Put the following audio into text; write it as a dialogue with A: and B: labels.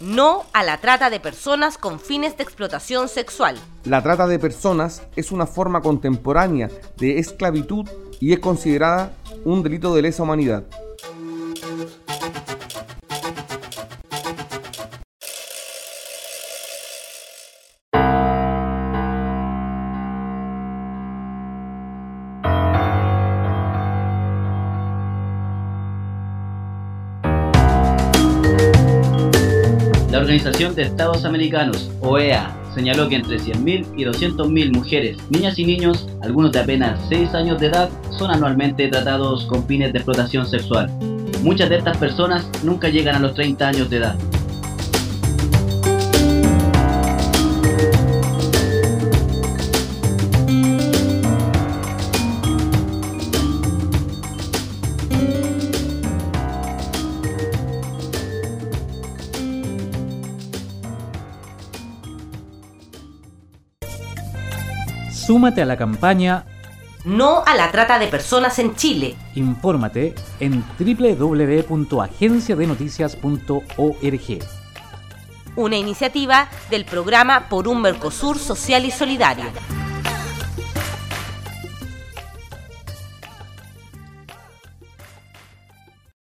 A: No a la trata de personas con fines de explotación sexual.
B: La trata de personas es una forma contemporánea de esclavitud y es considerada un delito de lesa humanidad.
C: La Organización de Estados Americanos, OEA, señaló que entre 100.000 y 200.000 mujeres, niñas y niños, algunos de apenas 6 años de edad, son anualmente tratados con fines de explotación sexual. Muchas de estas personas nunca llegan a los 30 años de edad.
D: Súmate a la campaña
A: No a la trata de personas en Chile.
D: Infórmate en www.agenciadenoticias.org.
A: Una iniciativa del programa Por un Mercosur Social y Solidario.